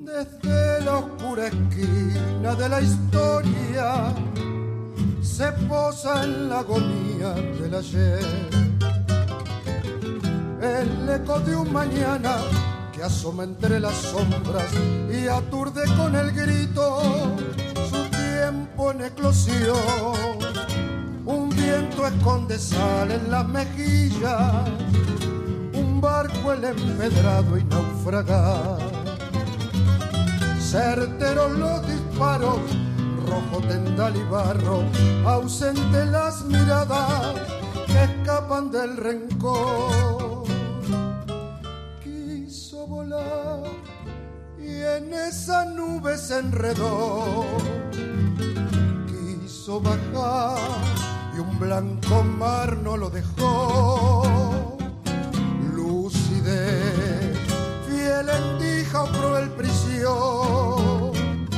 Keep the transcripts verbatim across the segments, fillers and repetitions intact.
Desde la oscura esquina de la historia se posa en la agonía del ayer el eco de un mañana que asoma entre las sombras y aturde con el grito su tiempo en eclosión. Un viento esconde sal en las mejillas, un barco el empedrado y naufragar. Certeros los disparos, rojo tendal y barro, ausente las miradas que escapan del rencor. Quiso volar y en esa nube se enredó. Quiso bajar y un blanco mar no lo dejó. Lucidez, fiel endija o cruel prisión,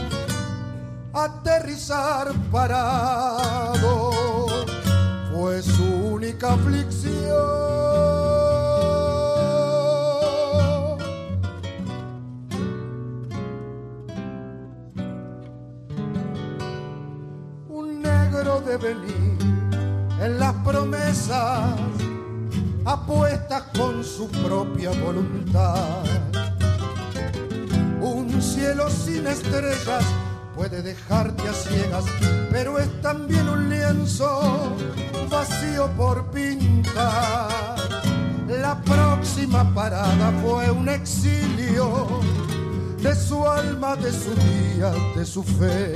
aterrizar parado fue su única aflicción. Un negro devenir en las promesas, apuestas con su propia voluntad. Un cielo sin estrellas puede dejarte a ciegas, pero es también un lienzo vacío por pintar. La próxima parada fue un exilio de su alma, de su día, de su fe.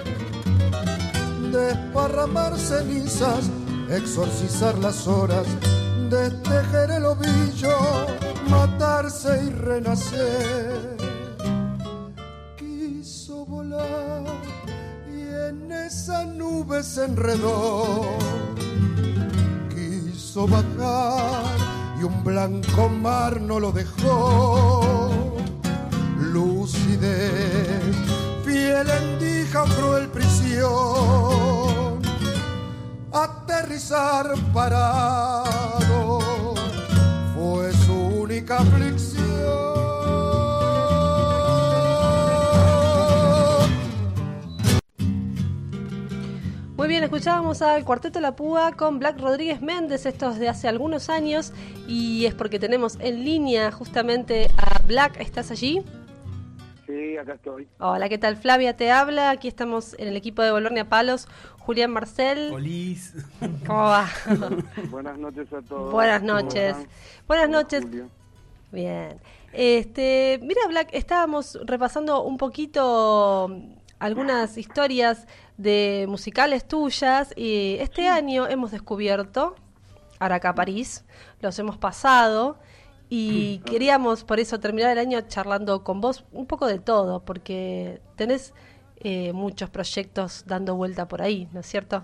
Desparramar cenizas, exorcizar las horas, destejer el ovillo, matarse y renacer. Quiso volar y en esa nube se enredó. Quiso bajar y un blanco mar no lo dejó. Lucidez, fiel endija o cruel prisión, aterrizar parado fue su única aflicción. Muy bien, escuchábamos al Cuarteto La Púa con Black Rodríguez Méndez, esto es de hace algunos años, y es porque tenemos en línea justamente a Black. ¿Estás allí? Sí, acá estoy. Hola, ¿qué tal? Flavia te habla, aquí estamos en el equipo de Bolornia Palos, Julián Marcel. Olis. ¿Cómo va? Buenas noches a todos. Buenas noches. Buenas Hola, noches. Julio. Bien. Este, mira, Black, estábamos repasando un poquito algunas historias de musicales tuyas y este año hemos descubierto Aracá París, los hemos pasado y queríamos por eso terminar el año charlando con vos un poco de todo, porque tenés eh, muchos proyectos dando vuelta por ahí, ¿no es cierto?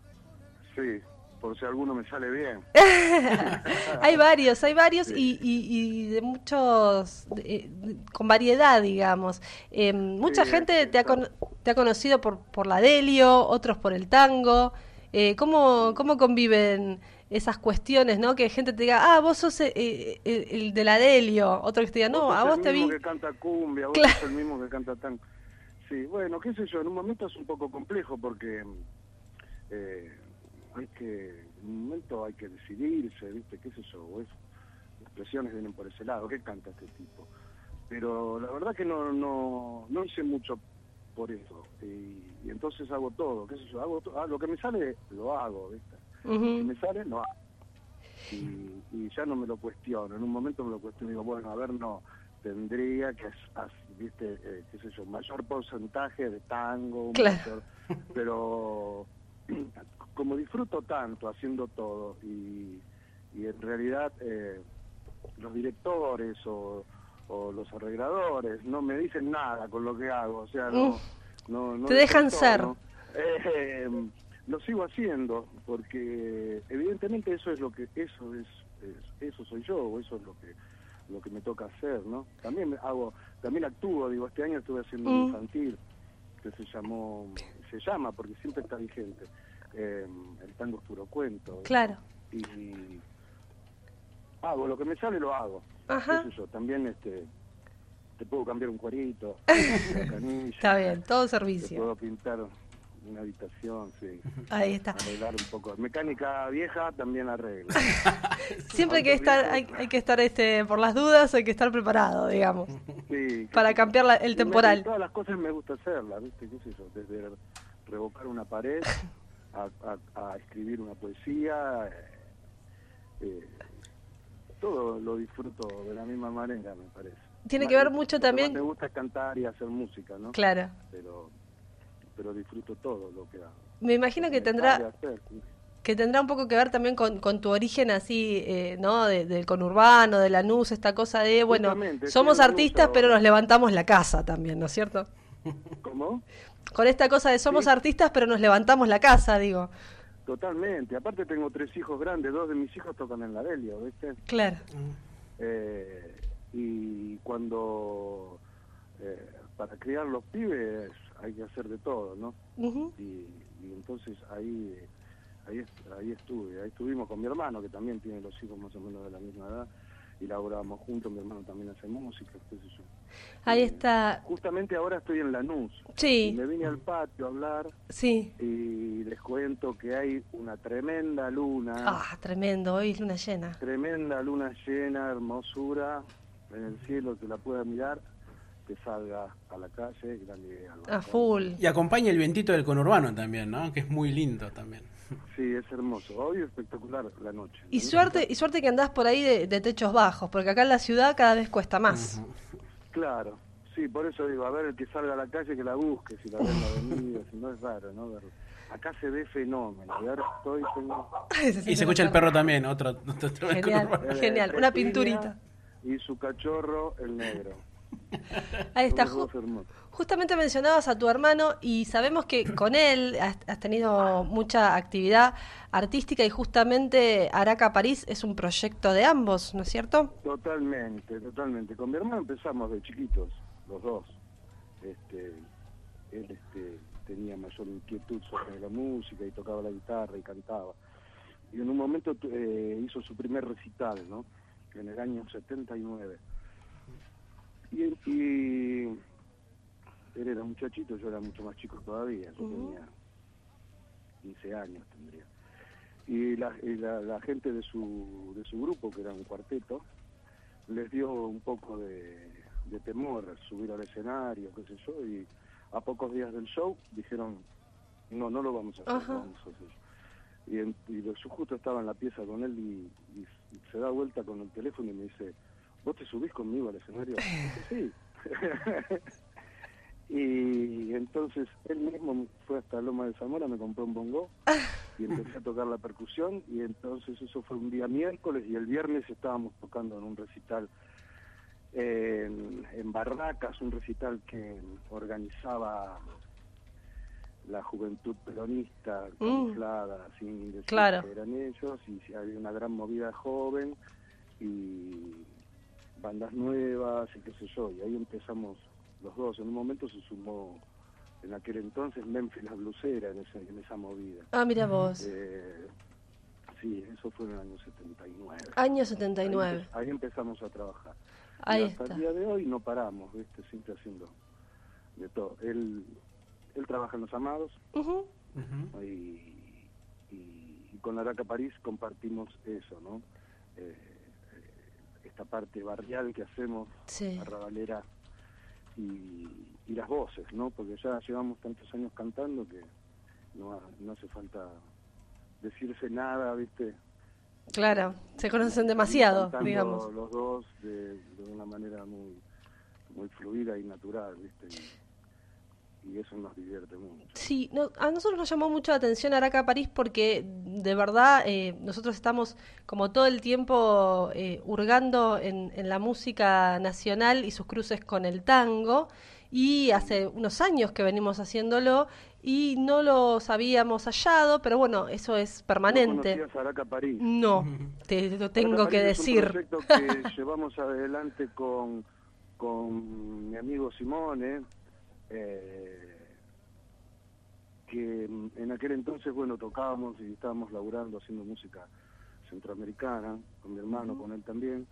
Sí, por si alguno me sale bien. Hay varios, hay varios Sí. y, y, y de muchos, de, de, con variedad, digamos. Eh, mucha Sí, gente sí, te ha, con, claro. te ha conocido por, por la Delio, otros por el tango. Eh, ¿cómo, ¿Cómo conviven esas cuestiones, no? Que gente te diga, ah, vos sos el, el, el de la Delio, otro que te diga, no, Vos a sos vos el te mismo vi. que canta cumbia, vos Claro. sos el mismo que canta tango. Sí, bueno, qué sé yo, en un momento es un poco complejo porque eh, hay que, en un momento hay que decidirse, ¿viste? ¿Qué sé yo? O es, las presiones vienen por ese lado, ¿qué canta este tipo? Pero la verdad que no no no hice mucho por eso, y, y entonces hago todo, qué sé yo, hago to- ah, lo que me sale, lo hago, ¿viste? Uh-huh. Si me sale, lo hago. Y, y ya no me lo cuestiono, en un momento me lo cuestiono y digo, bueno, a ver, no, tendría que, as, viste, eh, qué sé yo, mayor porcentaje de tango, Claro. mayor, pero como disfruto tanto haciendo todo y, y en realidad eh, los directores o, o los arregladores no me dicen nada con lo que hago, o sea, no, no, no te dejan desentono. ser. Eh, lo sigo haciendo porque evidentemente eso es lo que eso es, es eso soy yo, o eso es lo que lo que me toca hacer, ¿no? También hago, también actúo, digo, este año estuve haciendo Mm. un infantil que se llamó, se llama porque siempre está vigente, eh, el tango es puro cuento. Claro. Y hago lo que me sale, lo hago. Ajá. Qué sé yo, también este te puedo cambiar un cuerito, una canilla, Está bien, todo te servicio. puedo pintar una habitación, sí. Ahí está. Arreglar un poco. Mecánica vieja también arregla. Siempre hay que Autos estar, viejos, hay, hay que estar este, por las dudas, hay que estar preparado, digamos, sí, qué para sé yo. cambiar la- el Y me- temporal. y todas las cosas me gusta hacerlas, ¿viste? ¿Qué sé yo? Desde revocar una pared a, a- a escribir una poesía, eh, eh, todo lo disfruto de la misma manera, me parece. Tiene Más- que ver mucho lo que también- más me gusta es cantar y hacer música, ¿no? Claro. Pero, pero disfruto todo lo que hago. Me imagino Lo que me tendrá sale hacer, sí. que tendrá un poco que ver también con, con tu origen así, eh, ¿no? De- del conurbano, de Lanús, esta cosa de, bueno, Justamente, estoy somos en Lanús artistas, ahora. pero nos levantamos la casa también, ¿no es cierto? ¿Cómo? Con esta cosa de somos Sí. artistas, pero nos levantamos la casa, digo. Totalmente. Aparte tengo tres hijos grandes, dos de mis hijos tocan en la Delio, ¿viste? Claro. Eh, y cuando eh, para criar los pibes hay que hacer de todo, ¿no? Ujú. Y, y entonces ahí ahí est- ahí estuve, ahí estuvimos con mi hermano que también tiene los hijos más o menos de la misma edad y laborábamos juntos. Mi hermano también hace música, qué sé yo. Ahí Eh, está. Justamente ahora estoy en Lanús. Sí. Y me vine al patio a hablar Sí. y les cuento que hay una tremenda luna. Ah, tremendo, hoy es luna llena. Tremenda luna llena, hermosura en el cielo, que la pueda mirar, que salga a la calle y la mire al A balcón. full. Y acompaña el vientito del conurbano también, ¿no? Que es muy lindo también. Sí, es hermoso. Hoy es espectacular la noche. Y La suerte, noche- y suerte que andás por ahí de, de techos bajos, porque acá en la ciudad cada vez cuesta más. Claro, sí, por eso digo, a ver, el que salga a la calle que la busque, si la ve en la avenida, si no es raro, ¿no? Verlo. Acá se ve fenómeno, y ahora estoy, tengo... Y se escucha el perro también, otro. otro- otro del Genial. conurbano. eh, Genial, una Cecilia pinturita. Y su cachorro, el negro. Ahí está. Son los Ju- dos hermosos. justamente mencionabas a tu hermano y sabemos que con él has, has tenido mucha actividad artística y justamente Araca París es un proyecto de ambos, ¿no es cierto? Totalmente, totalmente. Con mi hermano empezamos de chiquitos, los dos. Este, él este, tenía mayor inquietud sobre la música y tocaba la guitarra y cantaba. Y en un momento tu- eh, hizo su primer recital, ¿no? En el año setenta y nueve. Y, y él era muchachito, yo era mucho más chico todavía, yo Ujú. tenía quince años tendría. Y la, y la, la gente de su, de su grupo, que era un cuarteto, les dio un poco de, de temor subir al escenario, qué sé yo, y a pocos días del show dijeron, no, no lo vamos a hacer, Ajá. no vamos a hacer. Y, en, y lo- yo justo estaba en la pieza con él y, y se da vuelta con el teléfono y me dice, ¿vos te subís conmigo al escenario? Y dije, sí. Y entonces él mismo fue hasta Loma de Zamora, me compró un bongo y empecé a tocar la percusión, y entonces eso fue un día miércoles y el viernes estábamos tocando en un recital en, en Barracas, un recital que organizaba la juventud peronista camuflada, sin decir Claro. que eran ellos, y había una gran movida joven y bandas nuevas y qué sé yo, y ahí empezamos los dos. En un momento se sumó en aquel entonces Memphis la blusera en, ese, en esa movida. Ah, mira vos. Eh, sí, eso fue en el año setenta y nueve. Año setenta y Ahí, nueve. empe- ahí empezamos a trabajar. Ahí y hasta está. el día de hoy no paramos, ¿viste? Siempre haciendo de todo. Él, él trabaja en Los Amados Ujú. Ujú. y, y, y con Araca París compartimos eso, ¿no? Eh, eh, esta parte barrial que hacemos, Sí. arrabalera, y, y las voces, ¿no? Porque ya llevamos tantos años cantando que no, ha- no hace falta decirse nada, ¿viste? Claro, se conocen demasiado, Cantando digamos. los dos de, de una manera muy muy fluida y natural, ¿viste? Y, y eso nos divierte mucho. Sí, no, a nosotros nos llamó mucho la atención Araca París porque de verdad eh, nosotros estamos como todo el tiempo eh, hurgando en, en la música nacional y sus cruces con el tango, y hace unos años que venimos haciéndolo y no los habíamos hallado, pero bueno, eso es permanente. ¿No conocías a Araca París? No, te lo tengo Araca que París es decir. un proyecto que llevamos adelante con, con mi amigo Simone, eh, que en aquel entonces, bueno, tocábamos y estábamos laburando, haciendo música centroamericana, con mi hermano, con él también,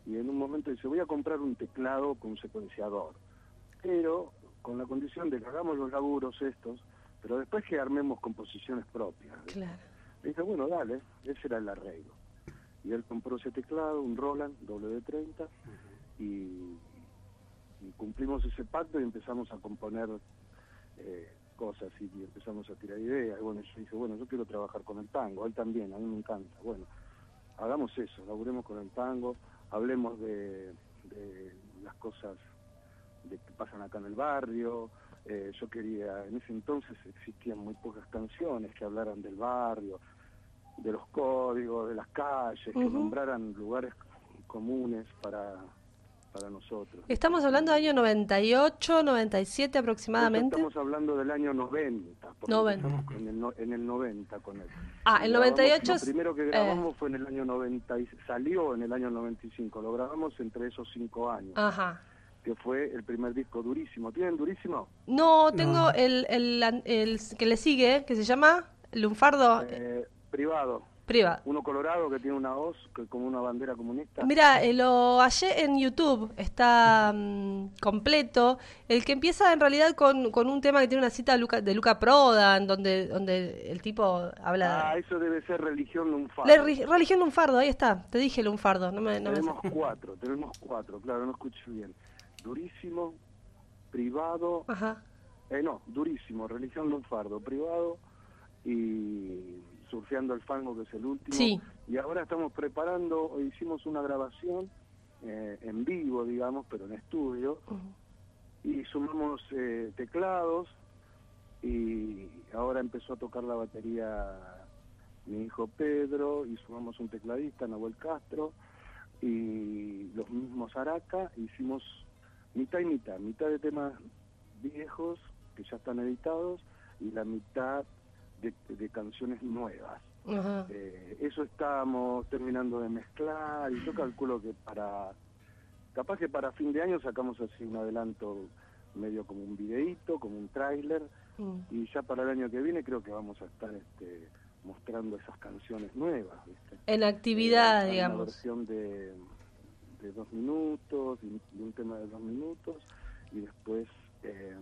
y en un momento dice, voy a comprar un teclado con secuenciador, pero con la condición de que hagamos los laburos estos, pero después que armemos composiciones propias. Claro. Y dije, bueno, dale, ese era el arreglo. Y él compró ese teclado, un Roland W treinta, uh-huh. y, y cumplimos ese pacto y empezamos a componer eh, cosas y, y empezamos a tirar ideas. Y bueno, yo dije, bueno, yo quiero trabajar con el tango, a él también, a mí me encanta. Bueno, hagamos eso, laburemos con el tango, hablemos de, de las cosas de que pasan acá en el barrio. Eh, yo quería, en ese entonces existían muy pocas canciones que hablaran del barrio, de los códigos, de las calles, uh-huh. que nombraran lugares comunes para, para nosotros. Estamos hablando del año noventa y ocho, noventa y siete aproximadamente. Estamos hablando del año noventa, noventa. En el, no, en el noventa con él. Ah, el noventa y ocho. Lo primero que grabamos eh. fue en el año noventa, y, salió en el año noventa y cinco, lo grabamos entre esos cinco años. Ajá. Que fue el primer disco Durísimo. ¿Tienen Durísimo? No, tengo no. El, el, el, el que le sigue, que se llama Lunfardo. Eh, privado. Privado. Uno colorado que tiene una hoz, que como una bandera comunista. Mira, eh, lo hallé en YouTube, está um, completo. El que empieza en realidad con, con un tema que tiene una cita de Luca, de Luca Prodan, donde donde el tipo habla... Ah, eso debe ser Religión Lunfardo. La re, Religión Lunfardo, ahí está, te dije Lunfardo. No me, no tenemos me... cuatro, tenemos cuatro, claro, no escuché bien. Durísimo, Privado, Ajá. Eh, no, Durísimo, Religión Lunfardo, Privado y Surfeando el Fango, que es el último. Sí. Y ahora estamos preparando, hicimos una grabación eh, en vivo, digamos, pero en estudio, uh-huh. y sumamos eh, teclados, y ahora empezó a tocar la batería mi hijo Pedro, y sumamos un tecladista, Nahuel Castro, y los mismos Araca. Hicimos mitad y mitad, mitad de temas viejos que ya están editados y la mitad de, de canciones nuevas. Uh-huh. Eh, eso estamos terminando de mezclar y yo calculo que para, capaz que para fin de año sacamos así un adelanto medio como un videíto, como un tráiler, uh-huh. y ya para el año que viene creo que vamos a estar este, mostrando esas canciones nuevas, ¿viste? En actividad, eh, digamos. Una versión de... de dos minutos, de un tema de dos minutos, y después eh,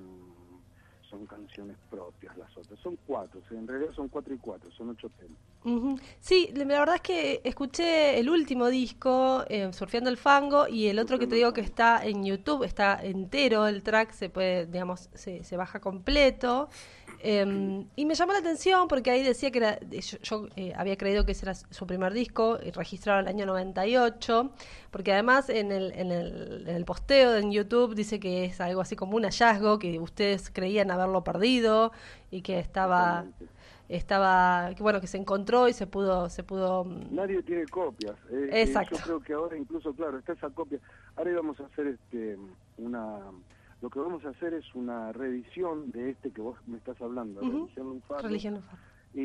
son canciones propias las otras. Son cuatro, o sea, en realidad son cuatro y cuatro, son ocho temas. Uh-huh. Sí, la verdad es que escuché el último disco, eh, Surfeando el Fango, y el otro Surfeando que te digo que está en YouTube, está entero el track, se puede, digamos, se, se baja completo. Eh, y me llamó la atención porque ahí decía que era, yo, yo eh, había creído que ese era su primer disco, registrado en el año noventa y ocho, porque además en el, en el, en el posteo en YouTube dice que es algo así como un hallazgo, que ustedes creían haberlo perdido y que estaba... estaba que bueno que se encontró y se pudo se pudo nadie tiene copias. eh, Exacto. Eh, yo creo que ahora incluso, claro, está esa copia. Ahora íbamos a hacer este una lo que vamos a hacer es una reedición de este que vos me estás hablando, uh-huh. Religión Lunfardo, Religión Lunfardo,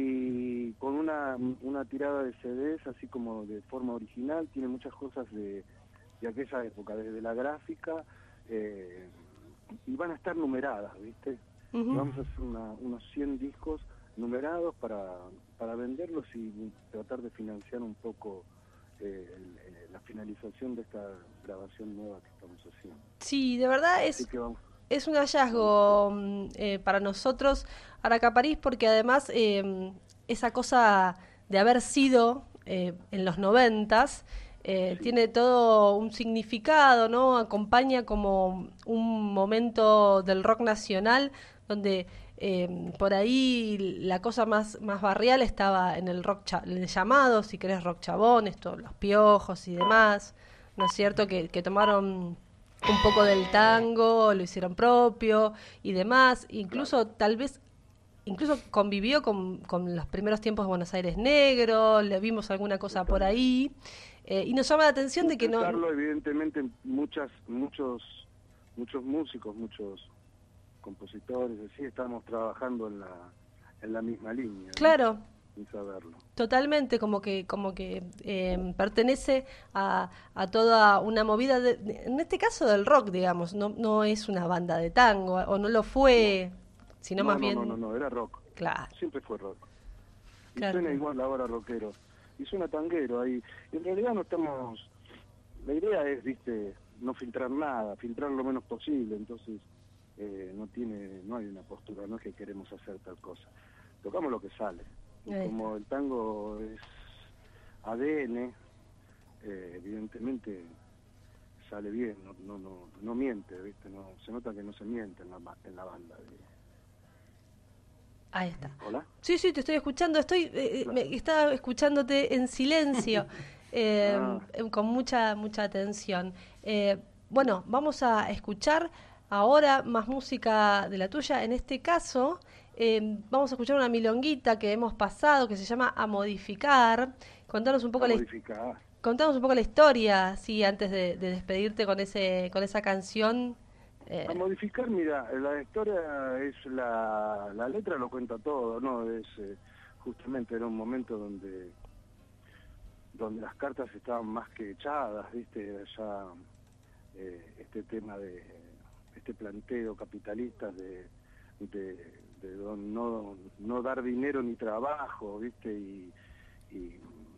y con una una tirada de C Ds así como de forma original. Tiene muchas cosas de, de aquella época, desde la gráfica, eh, y van a estar numeradas, ¿viste? Uh-huh. Vamos a hacer una, unos cien discos numerados para, para venderlos y tratar de financiar un poco eh, el, el, la finalización de esta grabación nueva que estamos haciendo. Sí, de verdad es, es un hallazgo eh, para nosotros Araca París, porque además eh, esa cosa de haber sido eh, en los noventas eh, sí. tiene todo un significado, ¿no? Acompaña como un momento del rock nacional donde Eh, por ahí la cosa más, más barrial estaba en el rock cha- el llamado, si querés, rock chabón, esto, los Piojos y demás, ¿no es cierto? Que, que tomaron un poco del tango, lo hicieron propio y demás, incluso tal vez, incluso convivió con, con los primeros tiempos de Buenos Aires Negro, le vimos alguna cosa por ahí, eh, y nos llama la atención de que no... Evidentemente muchas, muchos, muchos músicos, muchos compositores, así, estamos trabajando en la en la misma línea, ¿no? Claro. Sin saberlo. Totalmente, como que como que eh, pertenece a, a toda una movida, de, de, en este caso del rock, digamos, no no es una banda de tango, o no lo fue, no. sino no, más no, bien... No, no, no, era rock. Claro. Siempre fue rock. Y claro. suena igual ahora rockero. Y suena tanguero ahí. Y en realidad no estamos... la idea es, viste, no filtrar nada, filtrar lo menos posible, entonces eh, no tiene, no hay una postura, no es que queremos hacer tal cosa, tocamos lo que sale. Y como el tango es A D N, eh, evidentemente sale bien, no, no, no, no miente, viste, no, se nota que no se miente en la, en la banda. Ahí está. ¿Hola? Sí, sí, te estoy escuchando, estoy, eh, me, estaba escuchándote en silencio, eh, ah. con mucha, mucha atención. Eh, bueno, vamos a escuchar ahora más música de la tuya, en este caso... Eh, vamos a escuchar una milonguita que hemos pasado que se llama A Modificar. Contanos un poco, la, contanos un poco la historia, sí, antes de, de despedirte con ese con esa canción. Eh. A Modificar, mira, la historia es la, la letra lo cuenta todo, ¿no? Es eh, justamente era un momento donde donde las cartas estaban más que echadas, ¿viste? Ya eh, este tema de este planteo capitalista de, de de no, no dar dinero ni trabajo, ¿viste? Y, y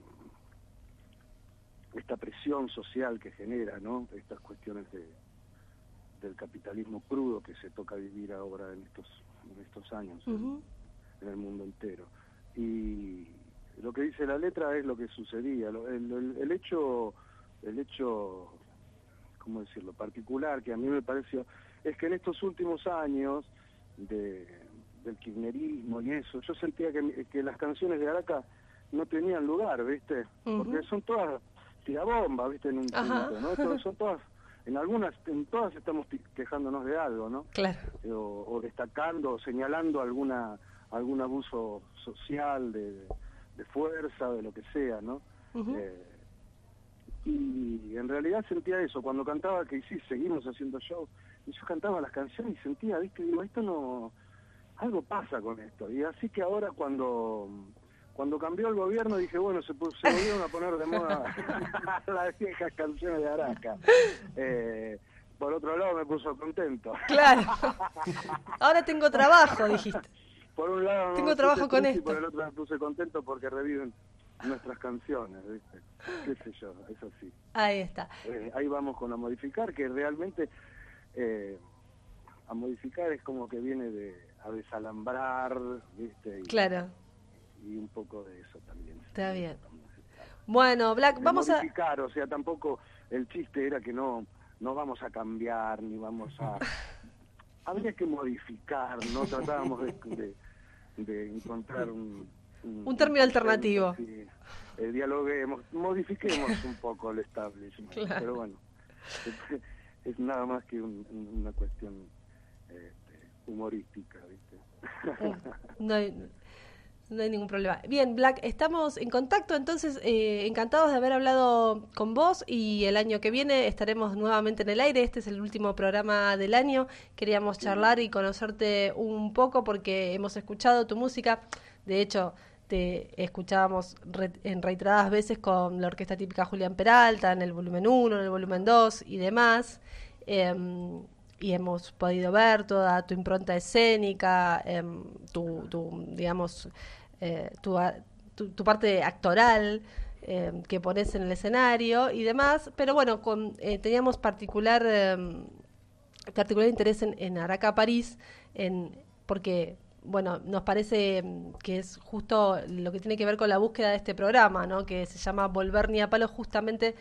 esta presión social que genera, ¿no? Estas cuestiones de, del capitalismo crudo que se toca vivir ahora en estos, en estos años, uh-huh. en, en el mundo entero. Y lo que dice la letra es lo que sucedía. El, el, el hecho, el hecho, ¿cómo decirlo?, particular que a mí me pareció, es que en estos últimos años de... del kirchnerismo y eso, yo sentía que, que las canciones de Araca no tenían lugar, ¿viste? Uh-huh. Porque son todas tirabombas, ¿viste? En un punto, ¿no? Todas, son todas, en algunas, en todas estamos quejándonos de algo, ¿no? Claro. O, o destacando, o señalando alguna algún abuso social, de, de fuerza, de lo que sea, ¿no? Uh-huh. Eh, y en realidad sentía eso, cuando cantaba, que sí, seguimos haciendo show, y yo cantaba las canciones y sentía, ¿viste? Digo, esto no... algo pasa con esto, y así que ahora cuando cuando cambió el gobierno dije, bueno, se, se volvieron a poner de moda las viejas canciones de Araca. Eh, por otro lado me puso contento. Claro, ahora tengo trabajo, dijiste. Por un lado tengo trabajo con esto. Y por el otro me puse contento porque reviven nuestras canciones, ¿viste? Qué sé yo, eso sí. Ahí está. Eh, ahí vamos con A Modificar, que realmente... Eh, a modificar es como que viene de a desalambrar, ¿viste? Y, claro. Y un poco de eso también. Está sí, bien. Bueno, Black, de vamos modificar, a... o sea, tampoco el chiste era que no no vamos a cambiar, ni vamos a... Habría que modificar, ¿no? Tratábamos de, de, de encontrar un... Un, un término un alternativo. Así, eh, dialoguemos, modifiquemos un poco el establishment, claro. Pero bueno, es, es nada más que un, una cuestión... Este, humorística, ¿viste? Eh, no, hay, no hay ningún problema. Bien, Black, estamos en contacto, entonces eh, encantados de haber hablado con vos y el año que viene estaremos nuevamente en el aire. Este es el último programa del año. Queríamos charlar y conocerte un poco porque hemos escuchado tu música. De hecho, te escuchábamos re, en reiteradas veces con la orquesta típica Julián Peralta, en el volumen uno, en el volumen dos y demás. Eh, y hemos podido ver toda tu impronta escénica, eh, tu, tu, digamos, eh, tu, tu, tu parte actoral eh, que pones en el escenario y demás, pero bueno, con, eh, teníamos particular eh, particular interés en, en Araca París, en, porque bueno, nos parece que es justo lo que tiene que ver con la búsqueda de este programa, ¿no? Que se llama Volver ni a palo, justamente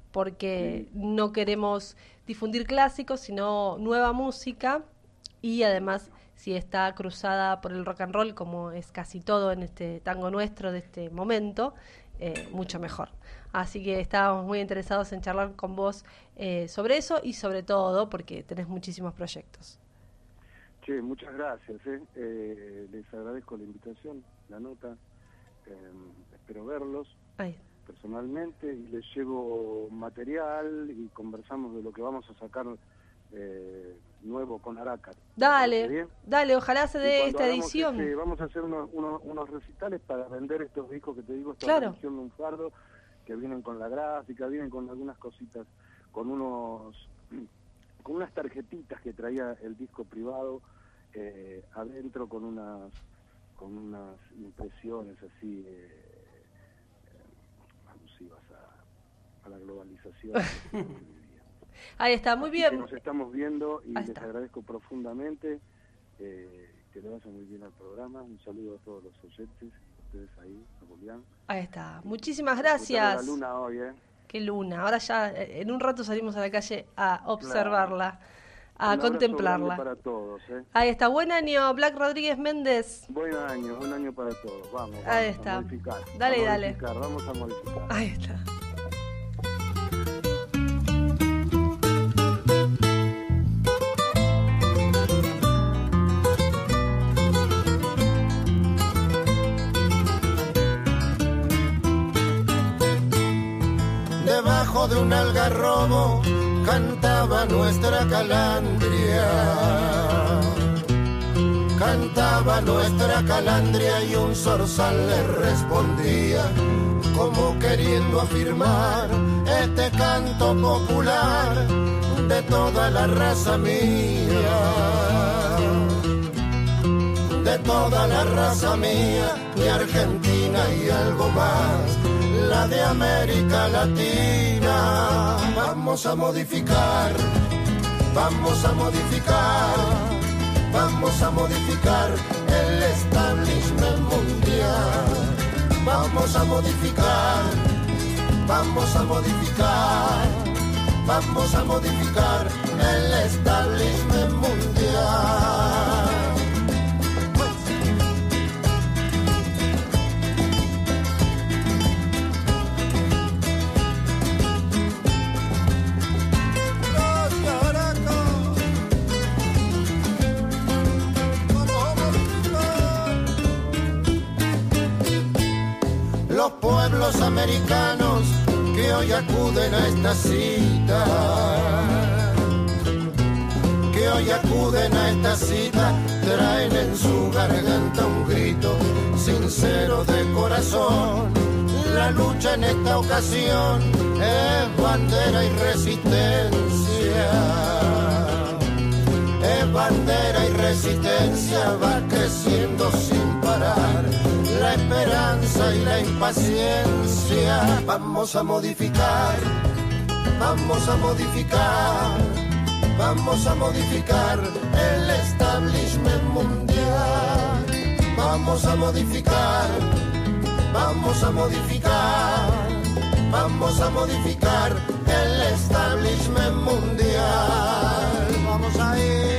porque no queremos difundir clásicos, sino nueva música, y además, si está cruzada por el rock and roll, como es casi todo en este tango nuestro de este momento, eh, mucho mejor. Así que estábamos muy interesados en charlar con vos eh, sobre eso y sobre todo porque tenés muchísimos proyectos. Che, muchas gracias, ¿eh? Eh, les agradezco la invitación, la nota, eh, espero verlos. Ahí. Personalmente, y les llevo material y conversamos de lo que vamos a sacar eh, nuevo con Araca. Dale, dale, ojalá se dé esta edición. Este, vamos a hacer unos, unos, unos recitales para vender estos discos que te digo, esta claro. edición de un fardo, que vienen con la gráfica, vienen con algunas cositas, con unos con unas tarjetitas que traía el disco privado eh, adentro, con unas con unas impresiones así eh, alusivas a la globalización. Ahí está, muy Así bien. que nos estamos viendo y Ahí les está. agradezco profundamente. Eh, que le vaya muy bien al programa. Un saludo a todos los oyentes, ustedes ahí, a Julián. Ahí está. Muchísimas Disfrutaron gracias. la luna hoy, ¿eh? Qué luna. Ahora ya eh, en un rato salimos a la calle a observarla, a Un abrazo contemplarla. grande para todos, ¿eh? Ahí está. Buen año, Black Rodríguez Méndez. Buen año, buen año para todos. Vamos, vamos Ahí a está. modificar. Dale, a dale. modificar, Vamos a modificar. Ahí está. Debajo de un algarrobo cantaba nuestra calandria, cantaba nuestra calandria y un zorzal le respondía, como queriendo afirmar este canto popular de toda la raza mía, de toda la raza mía, de Argentina y algo más, la de América Latina. Vamos a modificar, vamos a modificar, vamos a modificar el establishment mundial. Vamos a modificar, vamos a modificar, vamos a modificar el establishment mundial. Los pueblos americanos que hoy acuden a esta cita, que hoy acuden a esta cita, traen en su garganta un grito sincero de corazón. La lucha en esta ocasión es bandera y resistencia, es bandera y resistencia, va creciendo sin parar la esperanza y la impaciencia. Vamos a modificar, vamos a modificar, vamos a modificar el establishment mundial. Vamos a modificar, vamos a modificar, vamos a modificar el establishment mundial. Vamos a ir.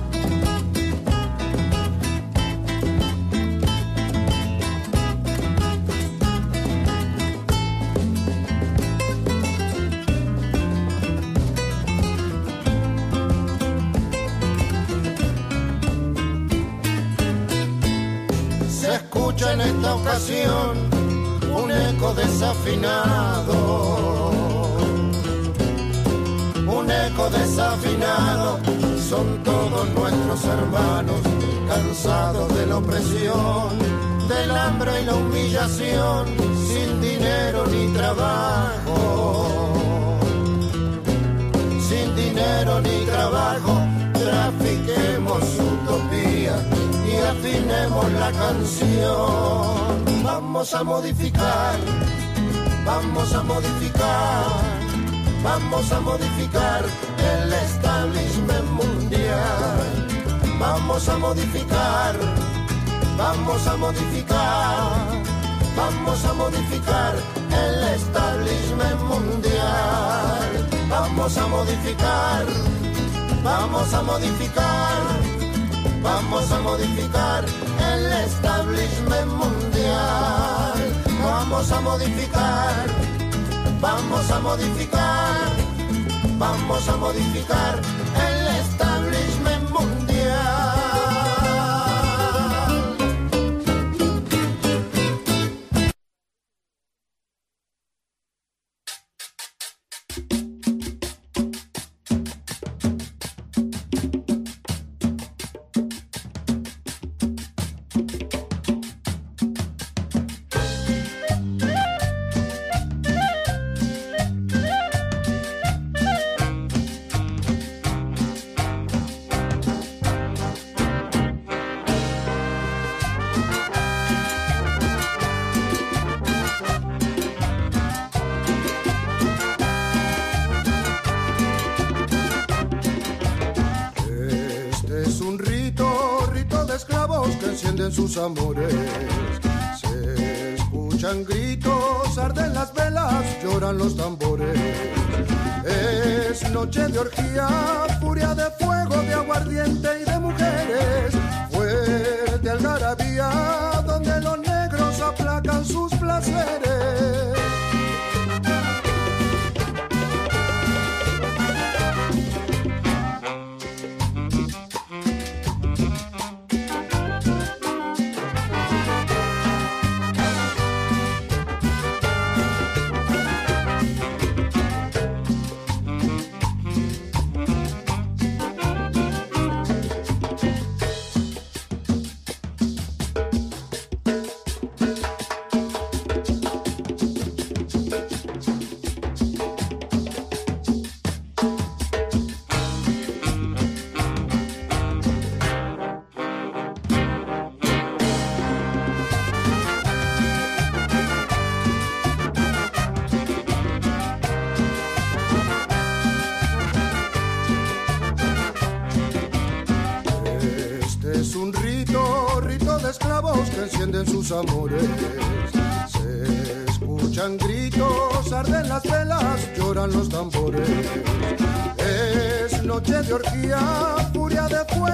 Escucha en esta ocasión un eco desafinado, un eco desafinado, son todos nuestros hermanos, cansados de la opresión, del hambre y la humillación, sin dinero ni trabajo, sin dinero ni trabajo, trafiquemos utopía y afinemos la canción. Vamos a modificar, vamos a modificar, vamos a modificar el establishment mundial. Vamos a modificar, vamos a modificar, vamos a modificar el establishment mundial. Vamos a modificar, vamos a modificar, vamos a modificar el establishment mundial. Vamos a modificar, vamos a modificar, vamos a modificar el establishment mundial. encienden sus amores. Se escuchan gritos, arden las velas, lloran los tambores. Es noche de orgía, furia de fuego, de aguardiente y de mujeres. Fuerte algarabía, donde los negros aplacan sus placeres. Encienden sus amores, se escuchan gritos, arden las velas, lloran los tambores. Es noche de orgía, furia de fuego.